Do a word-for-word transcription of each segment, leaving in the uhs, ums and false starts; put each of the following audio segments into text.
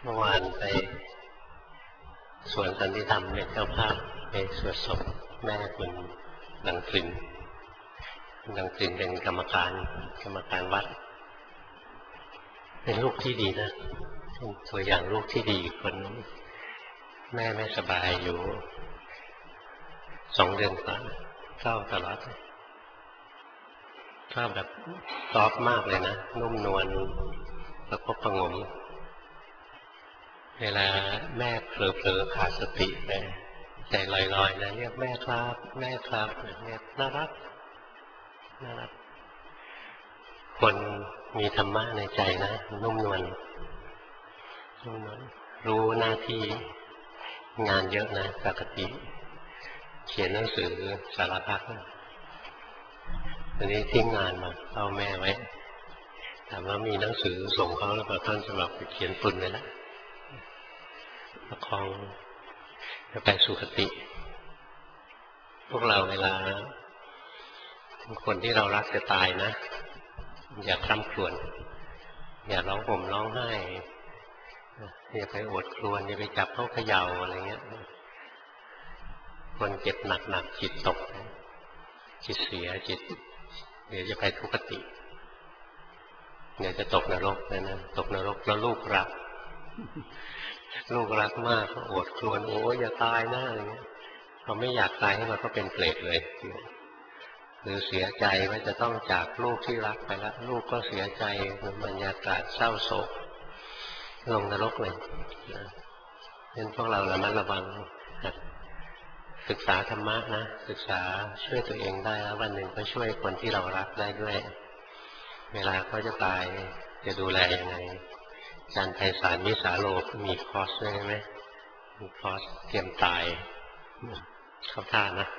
เมื่อวานไปสวนสันติธรรมเป็นเจ้าภาพไปสวดศพแม่คุณดังกลิ่นดังกลิ่นเป็นกรรมการกรรมการวัดเป็นลูกที่ดีนะเป็นตัวอย่างลูกที่ดีคนแม่ไม่สบายอยู่สองเดือนกว่าเศร้าตลอดเศร้าแบบซอฟมากเลยนะนุ่มนวลประคบประงมเวลาแม่เผลอๆขาดสติไปใจลอยๆนะเรียกแม่ครับแม่ครับเนี่ยน่ารักน่ารักคนมีธรรมะในใจนะนุ่มนวลนุ่มนวลรู้หน้าที่งานเยอะนะปกติเขียนหนังสือสารพัดตอนนี้ทิ้งงานมาเอาแม่ไว้ถามว่ามีหนังสือส่งเขาแล้วก็ท่านสำหรับไปเขียนปุ่นเลยนะประคองจะไปสุคติ พวกเราเวลาคนที่เรารักจะตายนะอย่าคร่ำครวญอย่าร้องห่มร้องไห้อย่าไปโอดครวญอย่าไปจับเขาเขย่าอะไรเงี้ยคนเจ็บหนักๆจิตตกจิตเสียจิตเดี๋ยวจะไปทุกติเดี๋ยวจะตกนรกเลยนะตกนรกแล้วลูกรักลูกรักมากโอดครวญโอ้ยอย่าตายนะอะไรเงี้ยเขาไม่อยากตายให้มันก็เป็นเปรตเลยหรือเสียใจว่าจะต้องจากลูกที่รักไปแล้วลูกก็เสียใจบรรยากาศเศร้าโศกลงนรกเลยเป็นพวกเราระมัดระวังศึกษาธรรมะนะศึกษาช่วยตัวเองได้แล้ววันหนึ่งก็ช่วยคนที่เรารักได้ด้วยเวลาเขาจะตายจะดูแลยังไงอาจารย์ไพศาลวิสาโลมีคอร์สด้วยไหมมีคอร์สเตรียมตายเข้าท่านะ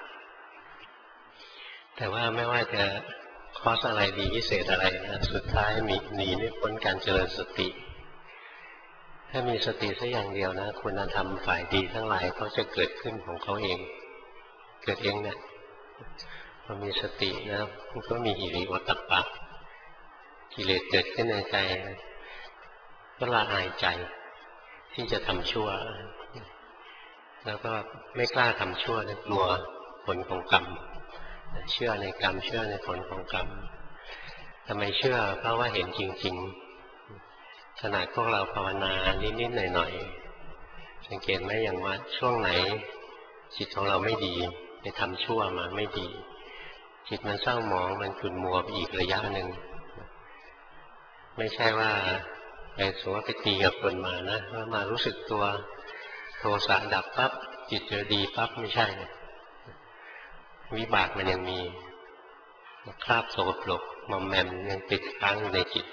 แต่ว่าไม่ว่าจะคอร์สอะไรดีพิเศษอะไรนะสุดท้ายมีหนีไม่พ้นการเจริญสติถ้ามีสติสักอย่างเดียวนะคุณธรรมฝ่ายดีทั้งหลายเขาจะเกิดขึ้นของเขาเองเกิดเองเนี่ยพอมีสตินะมันก็มีหิริโอตตัปปะกิเลสเกิดขึ้นในใจก็ละอายใจที่จะทำชั่วแล้วก็ไม่กล้าทำชั่วกลัวผลของกรรมเชื่อในกรรมเชื่อในผลของกรรมทำไมเชื่อเพราะว่าเห็นจริงๆขนาดพวกเราภาวนานิดๆหน่อยๆสังเกตไหมอย่างว่าช่วงไหนจิตของเราไม่ดีไปทำชั่วมาไม่ดีจิตมันเศร้าหมองมันขุ่นมัวไปอีกระยะหนึ่งไม่ใช่ว่าไปสมมติว่าไปตีกับคนมานะแล้วมารู้สึกตัวโทสะดับปั๊บจิตเจอดีปั๊บไม่ใช่วิบากมันยังมีคราบโสโครกมอมแมมยังติดค้างอยู่ในจิต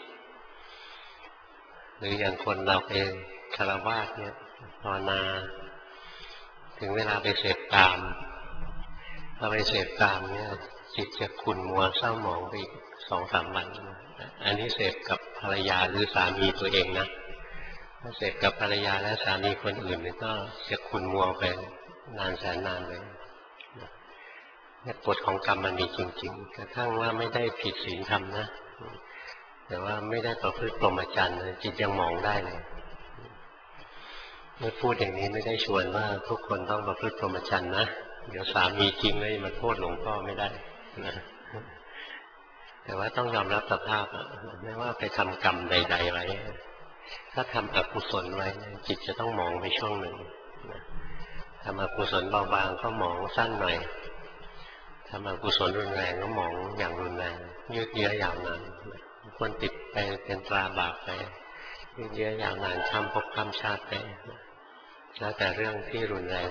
หรืออย่างคนเราเองคารวะเนี่ยภาวนาถึงเวลาไปเสพกามเราไปเสพกามเนี่ยจิตจะขุ่นมัวเศร้าหมองไปอีกสองสามวันอันนี้เสพกับภรรยาหรือสามีตัวเองนะถ้าเสพกับภรรยาและสามีคนอื่นนี่ก็จะขุ่นมัวไปนานแสนนานเลยเนี่ยกฎของกรรมมันมีจริงๆกระทั่งว่าไม่ได้ผิดศีลธรรมนะแต่ว่าไม่ได้ประพฤติพรหมจรรย์จิตยังมองได้เลยเมื่อพูดอย่างนี้ไม่ได้ชวนว่าทุกคนต้องประพฤติพรหมจรรย์นะเดี๋ยวสามีจริงเลยมาโทษหลวงพ่อไม่ได้นะแต่ว่าต้องยอมรับสภาพไม่ว่าไปทำกรรมใดๆไว้ถ้าทำอกุศลไว้จิตจะต้องมองไปช่วงหนึ่งทำอกุศลเบาบางก็มองสั้นหน่อยทำอกุศลรุนแรงก็มองอย่างรุนแรงยืดเยื้อยาวนานคนติดไปเป็นตราบาปไปยืดเยื้อยาวนานข้ามภพข้ามชาติไปแล้วแต่เรื่องที่รุนแรง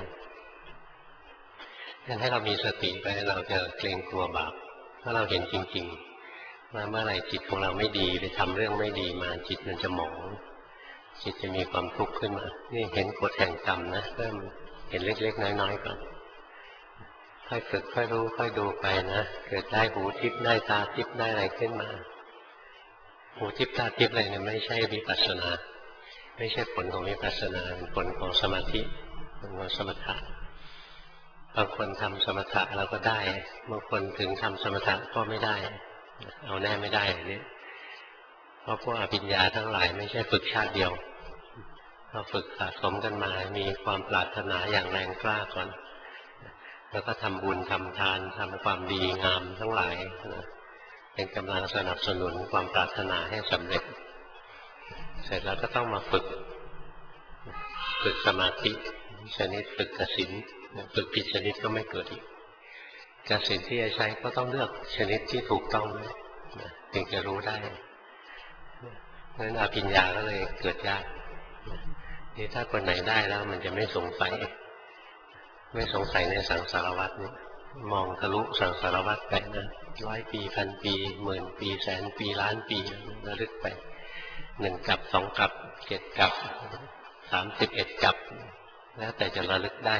งั้นให้เรามีสติไปเราจะเกรงกลัวบาปถ้าเราเห็นจริงๆว่าเมื่อไหร่จิตของเราไม่ดีไปทำเรื่องไม่ดีมาจิตมันจะหมองจิตจะมีความทุกข์ขึ้นมานี่เห็นกฎแห่งกรรมนะเริ่มเห็นเล็กๆน้อยๆก่อนค่อยฝึกค่อยรู้ค่อยดูไปนะเกิดได้หูทิพย์ได้ตาทิพย์ได้อะไรขึ้นมาหูทิพย์ตาทิพย์อะไรเนี่ยไม่ใช่วิปัสสนาไม่ใช่ผลของวิปัสสนาเป็นผลของสมาธิผลของสมถะบางคนทำสมถะเราก็ได้บางคนถึงทำสมถะก็ไม่ได้เอาแน่ไม่ได้นี่เพราะพวกอภิญญาทั้งหลายไม่ใช่ฝึกชาติเดียวเราฝึกสะสมกันมามีความปรารถนาอย่างแรงกล้าก่อนแล้วก็ทำบุญทำทานทำความดีงามทั้งหลายเป็นกำลังสนับสนุนความปรารถนาให้สำเร็จเสร็จแล้วก็ต้องมาฝึกฝึกสมาธิชนิดฝึกกสิณฝึกผิดชนิดก็ไม่เกิดอีกกสิณที่จะใช้ก็ต้องเลือกชนิดที่ถูกต้องถึงจะรู้ได้เพราะฉะนั้นอภิญญาก็เลยเกิดยากนี่ถ้าคนไหนได้แล้วมันจะไม่สงสัยไม่สงสัยในสังสารวัฏนี้มองทะลุสังสารวัฏไปนะร้อยปีพันปีหมื่นปีแสนปีล้านปีระลึกไปหนึ่งกับสองกับเจ็ดกับสามสิบเอ็ดกับแล้วแต่จะระลึกได้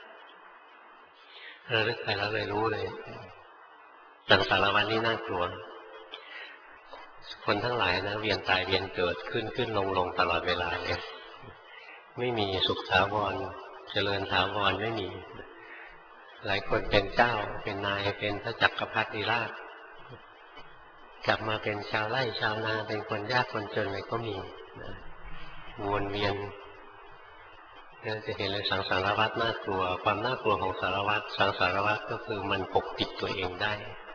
ระลึกไปแล้วเลยรู้เลยสังสารวัฏนี้น่ากลัวคนทั้งหลายนะเวียนตายเวียนเกิดขึ้นขึ้นลงลงตลอดเวลาเลยไม่มีสุขถาวรเจริญถาวรไม่มีหลายคนเป็นเจ้าเป็นนายเป็นพระจักรพรรดิราชกลับมาเป็นชาวไร่ชาวนาเป็นคนยากคนจนอะไรก็มีวนเวียนจะเห็นเลยสังสารวัฏน่ากลัวความน่ากลัวของสารวัฏสังสารวัฏก็คือมันปกปิดตัวเองได้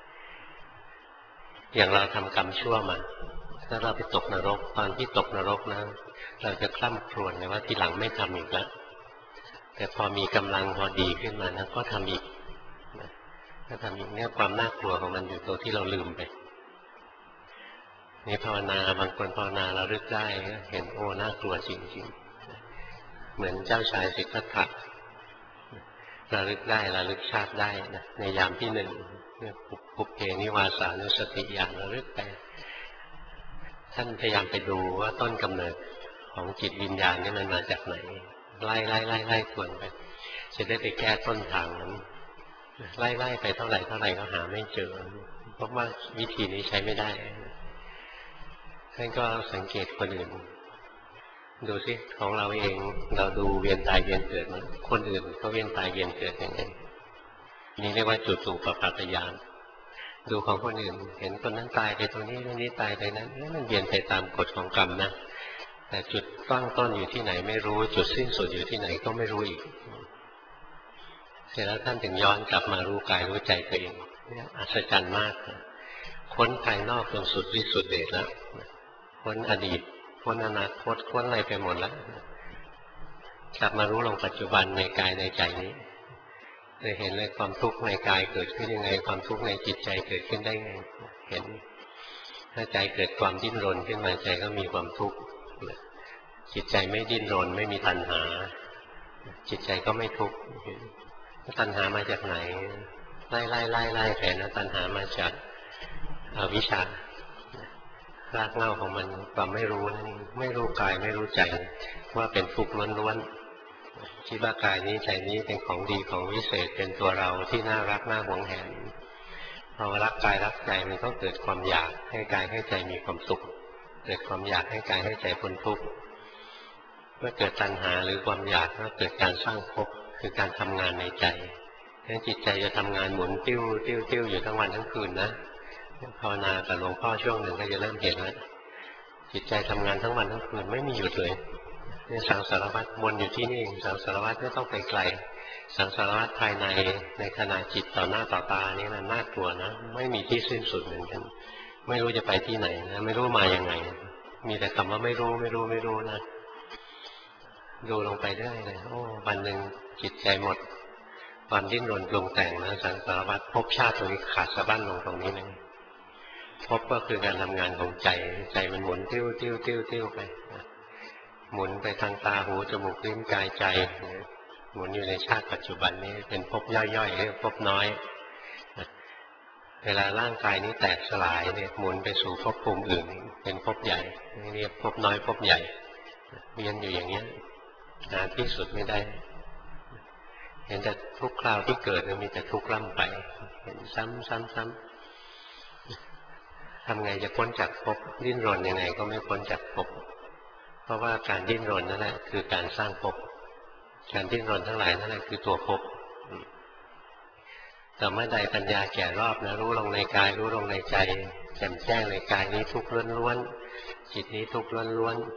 อย่างเราทำกรรมชั่วมาถ้าเราไปตกนรกตอนที่ตกนรกนะเราจะคร่ำครวญเลยว่าทีหลังไม่ทำอีกแล้วแต่พอมีกำลังพอดีขึ้นมานะก็ทำอีกก็ทำอีกเนี่ยความน่ากลัวของมันอยู่ตัวที่เราลืมไปนี่ภาวนาบางคนภาวนาเราลึกได้เห็นโอ้น่ากลัวจริงๆเหมือนเจ้าชายสิทธัตถะเราลึกได้เราลึกชาติได้นะในยามที่หนึ่งปุพเพนิวาสานุสติญาณเราลึกไปท่านพยายามไปดูว่าต้นกำเนิดของจิตวิญญาณนี่มันมาจากไหนไล่ไล่ไล่ไล่ทวนไปจะได้ไปแก้ต้นทางนั้นไล่ไล่ไปเท่าไหร่เท่าไหร่ก็หาไม่เจอเพราะว่าวิธีนี้ใช้ไม่ได้ท่านก็สังเกตคนอื่นดูสิของเราเองเราดูเวียนตายเวียนเกิดนะคนอื่นเขาเวียนตายเวียนเกิดยังไงนี่เรียกว่าจุตูปปัฏฐญาณดูของคนอื่นเห็นคนนั้นตายไปตรงนี้คนนี้ตายไปนั้นนี่มันเวียนไปตามกฎของกรรมนะแต่จุดตั้งต้นอยู่ที่ไหนไม่รู้จุดสิ้นสุดอยู่ที่ไหนก็ไม่รู้อีกเสร็จแล้วท่านถึงย้อนกลับมารู้กายรู้ใจตัวเองอัศจรรย์มากค้นภายนอกจนสุดที่สุดเดชแล้วค้นอดีตค้นอนาคตค้นอะไรไปหมดแล้วกลับมารู้ลงปัจจุบันในกายในใจนี้เลยเห็นเลยความทุกข์ในกายเกิดขึ้นยังไงความทุกข์ในจิตใจเกิดขึ้นได้ไงเห็นถ้าใจเกิดความดิ้นรนขึ้นมาใจก็มีความทุกข์จิตใจไม่ดิ้นรนไม่มีตัณหาจิตใจก็ไม่ทุกข์ตัณหามาจากไหนไล่ไล่ไล่ไล่แผนนะตัณหามาจากอวิชชารากเหง้าของมันความไม่รู้นั่นไม่รู้กายไม่รู้ใจว่าเป็นทุกข์ล้วนๆคิดว่ากายนี้ใจนี้เป็นของดีของวิเศษเป็นตัวเราที่น่ารักน่าหวงแหนพอรักกายรักใจมันก็เกิดความอยากให้กายให้ใจมีความสุขเกิดความอยากให้กายให้ใจพ้นทุกข์เมื่อเกิดตัณหาหรือความอยากก็เกิดการสร้างภพคือการทำงานในใจทั้งจิตใจจะทำงานหมุนติ้วติ้วติ้วอยู่ทั้งวันทั้งคืนนะภาวนากับหลวงพ่อช่วงหนึ่งก็จะเริ่มเห็นแล้วจิตใจทำงานทั้งวันทั้งคืนไม่มีหยุดเลยนี่สังสารวัฏวนอยู่ที่นี่เองสังสารวัฏไม่ต้องไปไกลสังสารวัฏภายในในขณะจิตต่อหน้าต่อตานี่มันน่ากลัวนะไม่มีที่สิ้นสุดเหมือนกันไม่รู้จะไปที่ไหนนะไม่รู้มายังไงมีแต่คำว่าไม่รู้ไม่รู้ไม่รู้นะดูลงไปได้เลยโอ้วันหนึ่งจิตใจหมดความดิ้นรนปรุงแต่งนะสังสารวัฏภพชาติตรงนี้ขาดสะบั้นลงตรงนี้เลยภพก็คือการทำงานของใจใจมันหมุนติ้วติ้วติ้วติ้วไปหมุนไปทางตาหูจมูกลิ้นกายใจหมุนอยู่ในชาติปัจจุบันนี้เป็นภพย่อยๆเรียกภพน้อยเวลาร่างกายนี้แตกสลายเนี่ยหมุนไปสู่ภพภูมิอื่นเป็นภพใหญ่เรียกภพน้อยภพใหญ่เวียนอยู่อย่างนี้นานที่สุดไม่ได้เห็นแต่ทุกคราวที่เกิดมีแต่ทุกข์ล่ำไปเห็นซ้ำซ้ำซ้ำทำไงจะพ้นจากภพดิ้นรนยังไงก็ไม่พ้นจากภพเพราะว่าการดิ้นรนนั่นแหละคือการสร้างภพการดิ้นรนทั้งหลายนั่นแหละคือตัวภพแต่เมื่อใดปัญญาแก่รอบนะรู้ลงในกายรู้ลงในใจแจ่มแจ้งในกายนี้ทุกข์ล้วนๆจิตนี้ทุกข์ล้วน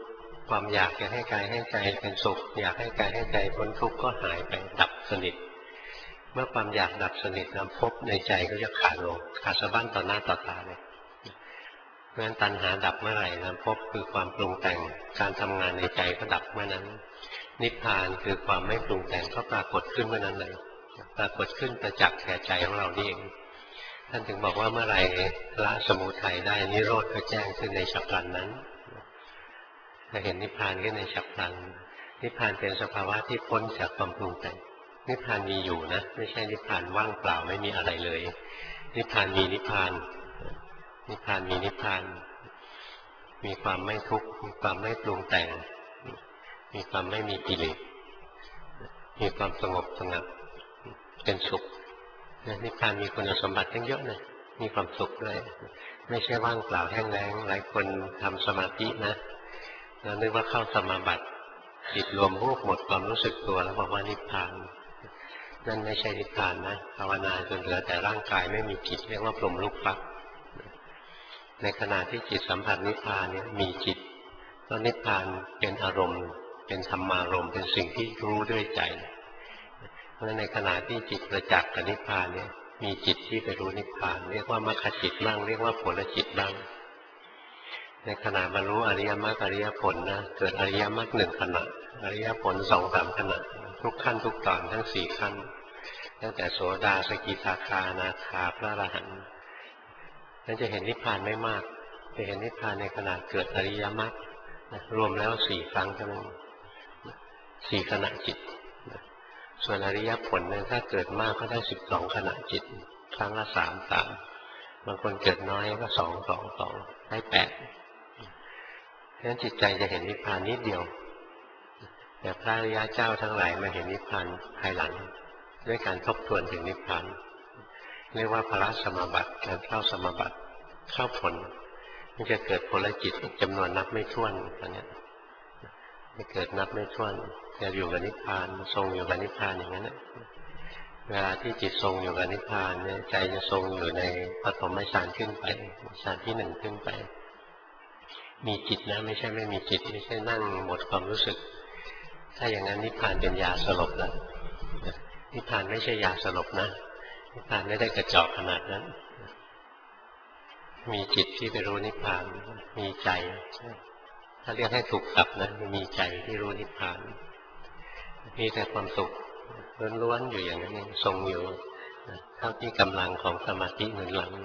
ความอยากจะให้กายให้ใจเป็นสุขอยากให้กายให้ใจพ้นทุกข์ก็หายไปดับสนิทเมื่อความอยากดับสนิทนะภพในใจก็จะขาดลงขาดสะบั้นต่อหน้าต่อตาเลยเพราะฉะนั้นตัณหาดับเมื่อไหร่นะภพคือความปรุงแต่งการทำงานในใจก็ดับเมื่อนั้นนิพพานคือความไม่ปรุงแต่งก็ปรากฏขึ้นเมื่อนั้นเลยปรากฏขึ้นประจักษ์แก่ใจของเรานี่เองท่านถึงบอกว่าเมื่อไหร่ละสมุทัยได้นิโรธก็แจ้งขึ้นในฉับพลันนั้นจะเห็นนิพพานขึ้นในฉับพลันนิพพานเป็นสภาวะที่พ้นจากความปรุงแต่งนิพพานมีอยู่นะไม่ใช่นิพพานว่างเปล่าไม่มีอะไรเลยนิพพานมีนิพพานนิพพานมีนิพพานมีความไม่ทุกข์มีความไม่ปรุงแต่งมีความไม่มีกิเลสมีความสงบสงัดเป็นสุขนิพพานมีคุณสมบัติทั้งเยอะนะมีความสุขด้วยไม่ใช่ว่างเปล่าแห้งแล้งหลายคนทำสมาธินะแล้วนึกว่าเข้าสมาบัติจิตรวมรูปหมดความรู้สึกตัวแล้วบอกว่านิพพานนั่นไม่ใช่นิพพานนะภาวนาจนเหลือแต่ร่างกายไม่มีจิตเรียกว่าพรหมลูกฟักในขณะที่จิตสัมผัสนิพพานเนี่ยมีจิตเพราะนิพพานเป็นอารมณ์เป็นธรรมารมณ์เป็นสิ่งที่รู้ด้วยใจเพราะฉะนั้นในขณะที่จิตประจักษ์กับนิพพานเนี่ยมีจิตที่ไปรู้นิพพานเรียกว่ามรรคจิตบ้างเรียกว่าผลจิตบ้างในขณะบรรลุอริยมรรคอริยผลนะเกิดอริยมรรคหนึ่งขณะอริยผลสองสามขณะทุกขั้นทุกตอนทั้งสี่ขั้นตั้งแต่โสดาสกิทาคาอนาคาพระอรหันต์นั่นจะเห็นนิพพานไม่มากจะเห็นนิพพานในขณะเกิดอริยมรรครวมแล้วสี่ครั้งเท่านั้นสี่ขณะจิตส่วนอริยผลเนี่ยถ้าเกิดมากก็ได้สิบสองขณะจิตครั้งละสามสามบางคนเกิดน้อยก็สองสองสองได้แปดเพราะฉะนั้นจิตใจจะเห็นนิพพานนิดเดียวแต่พระอริยเจ้าทั้งหลายมาเห็นนิพพานภายหลังด้วยการทบทวนถึงนิพพานเรียกว่าพระสมาบัติการเข้าสมาบัติเข้าผลมันจะเกิดผลจิตจำนวนนับไม่ถ้วนอย่างนี้จะเกิดนับไม่ถ้วนจะอยู่กับนิพพานทรงอยู่กับนิพพานอย่างนั้นเวลาที่จิตทรงอยู่กับนิพพานเนี่ยใจจะทรงอยู่ในปฐมฌานขึ้นไปฌานที่หนึ่งขึ้นไปมีจิตนะไม่ใช่ไม่มีจิตไม่ใช่นั่งหมดความรู้สึกถ้าอย่างนั้นนิพพานเป็นยาสลบแล้วนิพพานไม่ใช่ยาสลบนะนิพพานไม่ได้กระจอกขนาดนั้นมีจิตที่ไปรู้นิพพานมีใจถ้าเรียกให้ถูกศัพท์นะมีใจที่รู้นิพพานมีแต่ความสุขล้วนๆอยู่อย่างนั้นเองทรงอยู่เท่าที่กำลังของสมาธิหนุนหลัง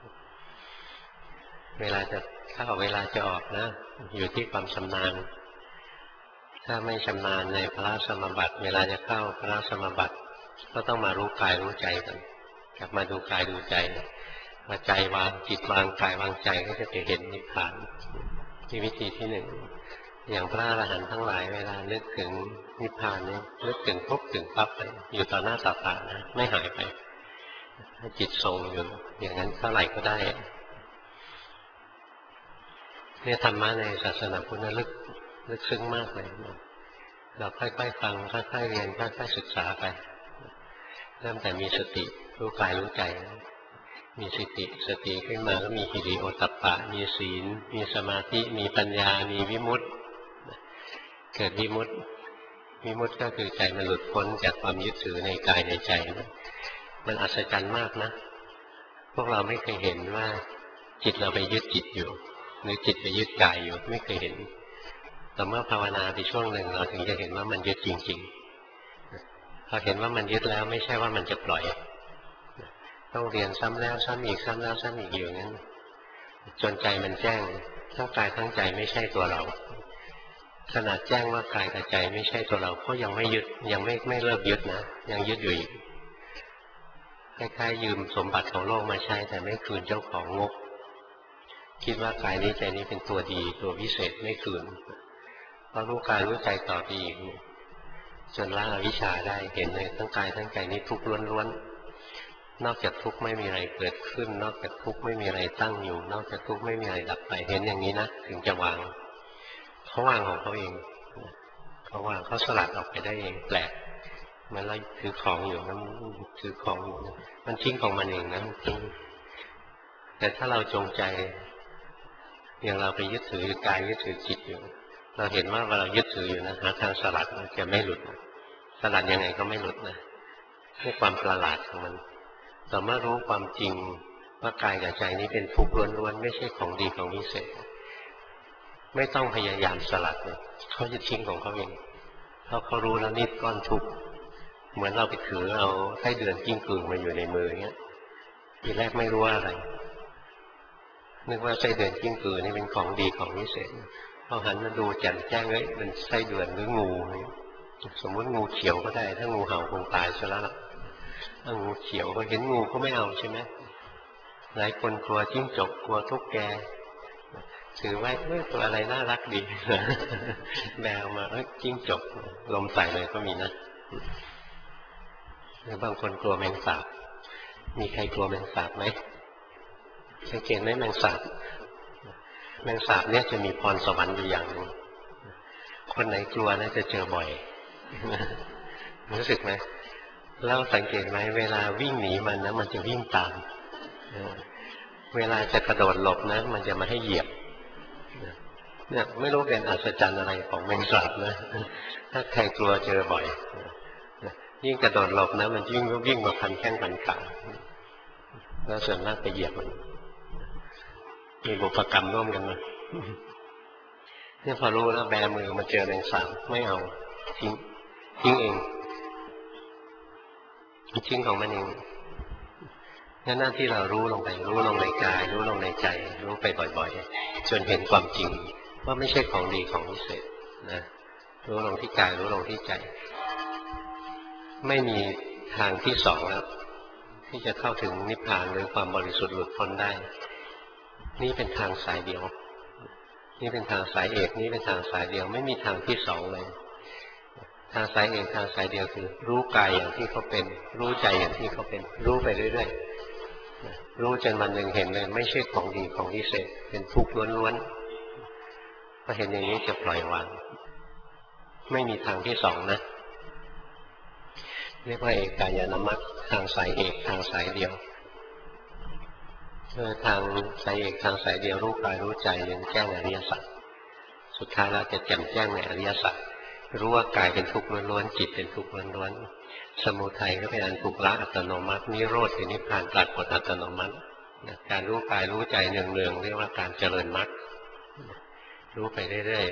เวลาจะเข้าเวลาจะออกนะอยู่ที่ความชำนาญถ้าไม่ชำนาญในพระสมบัติเวลาจะเข้าพระสมบัติก็ต้องมารู้กายรู้ใจกันกลับมาดูกายดูใจพอใจวางจิตวางกายวางใจก็จะไปเห็นนิพพานที่วิธีที่หนึ่งอย่างพระอรหันต์ทั้งหลายเวลานึกถึงนิพพานนี้นึกถึงปุ๊บถึงปั๊บเลยอยู่ต่อหน้าต่อตานะไม่หายไปจิตทรงอยู่อย่างนั้นเท่าไหร่ก็ได้เนี่ยธรรมะในศาสนาพุทธลึกลึกซึ้งมากเลยเราค่อยๆฟังค่อยๆเรียนค่อยๆศึกษาไปเริ่มแต่มีสติรู้กายรู้ใจมีสติสติขึ้นมาก็มีหิริโอตตัปปะมีศีลมีสมาธิมีปัญญามีวิมุตติเกิดวิมุตติวิมุตติก็คือใจมันหลุดพ้นจากความยึดถือในกายในใจนะมันอัศจรรย์มากนะพวกเราไม่เคยเห็นว่าจิตเราไปยึดจิตอยู่หรือจิตไปยึดกายอยู่ไม่เคยเห็นแต่เมื่อภาวนาไปช่วงหนึ่งเราถึงจะเห็นว่ามันยึดจริงๆพอเห็นว่ามันยึดแล้วไม่ใช่ว่ามันจะปล่อยต้องเรียนซ้ำแล้วซ้ำอีกซ้ำแล้วซ้ำอีกอยู่งั้นจนใจมันแจ้งทั้งกายทั้งใจไม่ใช่ตัวเราขนาดแจ้งว่ากายกับใจไม่ใช่ตัวเราก็ยังไม่ยึดยังไม่ไม่เลิกยึดนะยังยึดอยู่อีกคล้ายๆยืมสมบัติของโลกมาใช้แต่ไม่คืนเจ้าของงกคิดว่ากายนี้ใจนี้เป็นตัวดีตัววิเศษไม่คืนเพราะรู้กายรู้ใจต่อไปอีกจนละอวิชชาได้เห็นเลยทั้งกายทั้งใจนี้ทุกข์ล้วนๆนอกจากทุกข์ไม่มีอะไรเกิดขึ้นนอกจากทุกข์ไม่มีอะไรตั้งอยู่นอกจากทุกข์ไม่มีอะไรดับไปเห็นอย่างนี้นะถึงจะวางเขาวางของเขาเองเขาวางเขาสลัดออกไปได้เองแปลกเหมือนเราถือของอยู่มันถือของอยู่มันทิ้งของมันเองนะทิ้งแต่ถ้าเราจงใจอย่างเราไปยึดถือกายยึดถือจิตอยู่เราเห็นว่าเวลายึดถืออยู่นะหาทางสลัดจะไม่หลุดสลัดยังไงก็ไม่หลุดนะนี่ความประหลาดของมันเราเมื่อรู้ความจริงว่ากายกับใจนี้เป็นทุกข์ล้วนๆไม่ใช่ของดีของวิเศษไม่ต้องพยายามสลัดเลยเขาจะทิ้งของเขาเองเพราะเขารู้แล้วนี่ก้อนทุกข์เหมือนเราไปถือเอาไส้เดือนกิ้งก่งมาอยู่ในมือเงี้ยทีแรกไม่รู้ว่าอะไรนึกว่าไส้เดือนกิ้งก่งนี่เป็นของดีของวิเศษพอหันมาดูแจ่มแจ้งเลยมันไส้เดือนหรืองูสมมติงูเขียวก็ได้ถ้างูเห่าคงตายซะแล้วล่ะถ้างูเขียวก็เห็นงูก็ไม่เอาใช่ไหมหลายคนกลัวจิ้งจกกลัวตุ๊กแกถือไว้เมื่อตัวอะไรน่ารักดีแบวมาเอ้ยจิ้งจกลมใส่เลยก็มีนะหรือบางคนกลัวแมงสาบมีใครกลัวแมงสาบไหมสังเกตไหมแมงสาบแมงสาบเนี่ยจะมีพรสวรรค์อยู่อย่างหนึ่งคนไหนกลัวน่าจะเจอบ่อยรู้สึกไหมแล้วสังเกตไหมเวลาวิ่งหนีมันนะมันจะวิ่งตามเวลาจะกระโดดหลบนะมันจะมาให้เหยียบเนี่ยไม่รู้เป็นอัศจรรย์อะไรของแมงสาบนะถ้าใครกลัวเจอบ่อยยิ่งกระโดดหลบนะมันยิ่งวิ่งมาพันแข้งพันขาแล้วส่วนมากไปเหยียบมันมีบุพกรรมร่วมกันมาเนี่ยพอรู้แล้วแบมือมาเจอแมงสาบไม่เอาทิ้งทิ้งเองทิ้งของมันเองงั้นหน้าที่เรารู้ลงไปรู้ลงในกายรู้ลงในใจรู้ไปบ่อยๆจนเห็นความจริงว่าไม่ใช่ของดีของวิเศษนะรู้ลงที่กายรู้ลงที่ใจไม่มีทางที่สองแล้วที่จะเข้าถึงนิพพานหรือความบริสุทธิ์หลุดพ้นได้นี่เป็นทางสายเดียวนี่เป็นทางสายเอกนี่เป็นทางสายเดียวไม่มีทางที่สองเลยทางสายเอกทางสายเดียวคือรู้กายอย่างที่เขาเป็นรู้ใจอย่างที่เขาเป็นรู้ไปเรื่อยๆรู้จนวันหนึ่งเห็นเลยไม่ใช่ของดีของวิเศษเป็นทุกข์ล้วนๆพอเห็นอย่างนี้จะปล่อยวางไม่มีทางที่สองนะเรียกว่าเอกายนามัคทางสายเอกทางสายเดียวคือทางสายเอกทางสายเดียวรู้กายรู้ใจยังแจ้งอริยสัจสุดท้ายเราจะแจ่มแจ้งในอริยสัจรู้ว่ากายเป็นทุกข์ล้วนๆจิตเป็นทุกข์ล้วนๆสมุทัยก็เป็นอันถูกละอัตโนมัตินิโรธคือนิพพานปรากฏอัตโนมัติการรู้กายรู้ใจเนืองๆเรียกว่าการเจริญมรรครู้ไปเรื่อย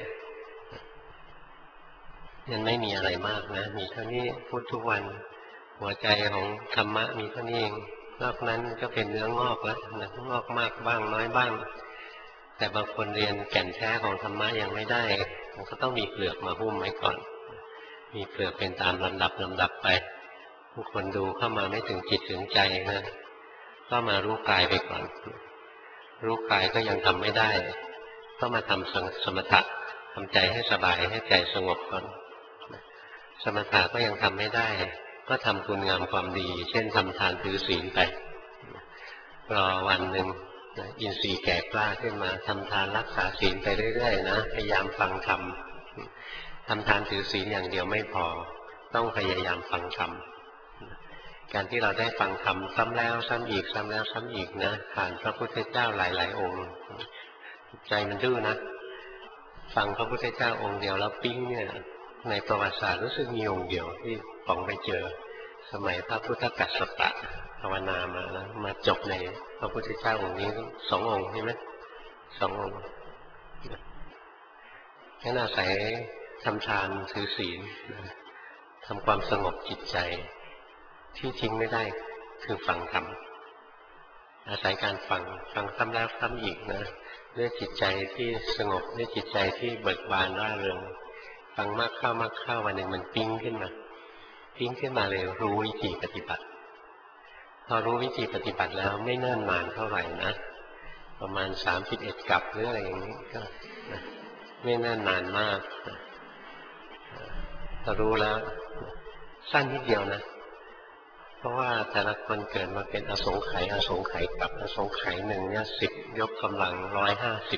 ๆมันไม่มีอะไรมากนะมีเท่านี้พูดทุกวันหัวใจของธรรมะมีเท่านี้เองนอกนั้นก็เป็นเนื้องอกแล้วนะงอกมากบ้างน้อยบ้างแต่บางคนเรียนแก่นแท้ของธรรมะยังไม่ได้มันก็ต้องมีเปลือกมาหุ้มไว้ก่อนมีเปลือกเป็นตามลำดับลำดับไปบางคนดูเข้ามาไม่ถึงจิตถึงใจนะก็มารู้กายไปก่อนรู้กายก็ยังทำไม่ได้ก็มาทำสมถะทำใจให้สบายให้ใจสงบก่อนสมถะก็ยังทำไม่ได้ก็ทำคุณงามความดีเช่นทำทานถือศีลไปรอวันหนึ่งอินทรีย์แก่กล้าขึ้นมาทำทานรักษาศีลไปเรื่อยๆนะพยายามฟังธรรมทำทานถือศีลอย่างเดียวไม่พอต้องพยายามฟังธรรมการที่เราได้ฟังธรรมซ้ำแล้วซ้ำอีกซ้ำแล้วซ้ำอีกนะผ่านพระพุทธเจ้าหลายๆองค์ใจมันดื้อนะฟังพระพุทธเจ้าองค์เดียวแล้วปิ๊งเนี่ยในประวัติศาสตร์รู้สึกมีองค์เดียวที่ป๋องไปเจอสมัยพระพุทธกัสสปะภาวนามาแล้วมาจบในพระพุทธเจ้าองค์นี้สององค์ใช่ไหมสององค์งั้นอาศัยทำทานถือศีลทำความสงบจิตใจที่ทิ้งไม่ได้คือฟังธรรมอาศัยการฟังฟังซ้ำแล้วซ้ำอีกนะด้วยจิตใจที่สงบด้วยจิตใจที่เบิกบานร่าเริงฟังมากเข้ามากเข้าวันหนึ่งมันปิ๊งขึ้นมาปิ๊งขึ้นมาเลยรู้วิธีปฏิบัติพอรู้วิธีปฏิบัติแล้วไม่เนิ่นนานเท่าไหร่นะประมาณสามสิบเอ็ดกับหรืออะไรอย่างนี้ก็ไม่เนิ่นนานมากพอรู้แล้วสั้นนิดเดียวนะเพราะว่าแต่ละคนเกิดมาเป็นอสงไขยอสงไขยกับอสงไขยหนึ่งเนี่ยสิบยกกำลังร้อยห้าสิบ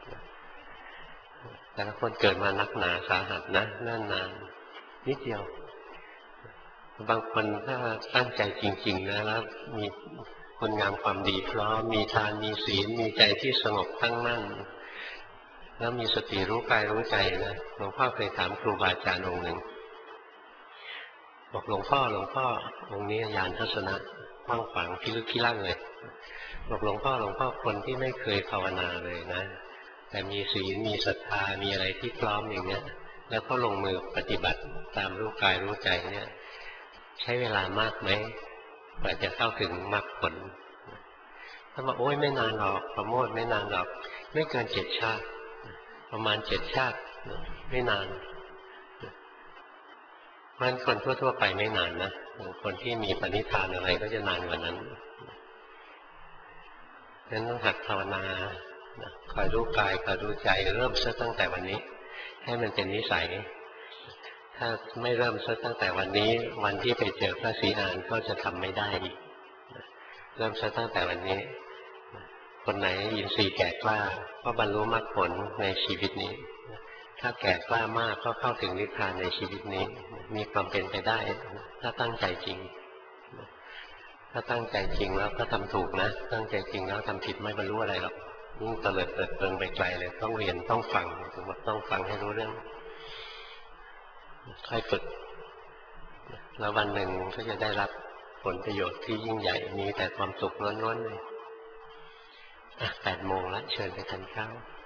แต่ละคนเกิดมานักหนาสาหัสนะเนิ่นนานนิดเดียวบางคนถ้าตั้งใจจริงๆนะแล้วมีคุณงามความดีพร้อมมีทานมีศีลมีใจที่สงบตั้งมั่นแล้วมีสติรู้กายรู้ใจนะหลวงพ่อเคยถามครูบาอาจารย์องค์หนึ่งบอกหลวงพ่อหลวงพ่อองค์นี้ญาณทัศนะกว้างขวางพิลึกพิลั่นเลยบอกหลวงพ่อหลวงพ่อคนที่ไม่เคยภาวนาเลยนะแต่มีศีลมีศรัทธามีอะไรที่พร้อมอย่างเนี้ยแล้วก็ลงมือปฏิบัติตามรู้กายรู้ใจเนี่ยใช้เวลามากไหมกว่าจะเข้าถึงมรรคผลถ้าบอกโอ้ยไม่นานหรอกประโมทไม่นานหรอกไม่เกินเจ็ดชาติประมาณเจ็ดชาติไม่นานเพราะฉะนั้นคนทั่วๆไปไม่นานนะคนที่มีปณิธานอะไรก็จะนานกว่านั้นฉะนั้นต้องหัดภาวนาคอยรู้กายคอยรู้ใจเริ่มซะตั้งแต่วันนี้ให้มันเป็นนิสัยถ้าไม่เริ่มซะตั้งแต่วันนี้วันที่ไปเจอพระศรีอานก็จะทำไม่ได้อีกเริ่มซะตั้งแต่วันนี้คนไหนอินทรีย์แก่กล้าก็บรรลุมรรคผลในชีวิตนี้ถ้าแก่กล้ามากก็เข้าถึงนิพพานในชีวิตนี้มีความเป็นไปได้ถ้าตั้งใจจริงถ้าตั้งใจจริงแล้วก็ทำถูกนะตั้งใจจริงแล้วทำผิดไม่บรรลุอะไรหรอกยิ่งเตลิดเปิดเปิงไปไกลเลยต้องเรียนต้องฟังถึงว่าต้องฟังให้รู้เรื่องค่อยฝึกแล้ววันหนึ่งก็จะได้รับผลประโยชน์ที่ยิ่งใหญ่มีแต่ความสุขล้วนๆเลยแปดโมงแล้วเชิญไปทานข้าว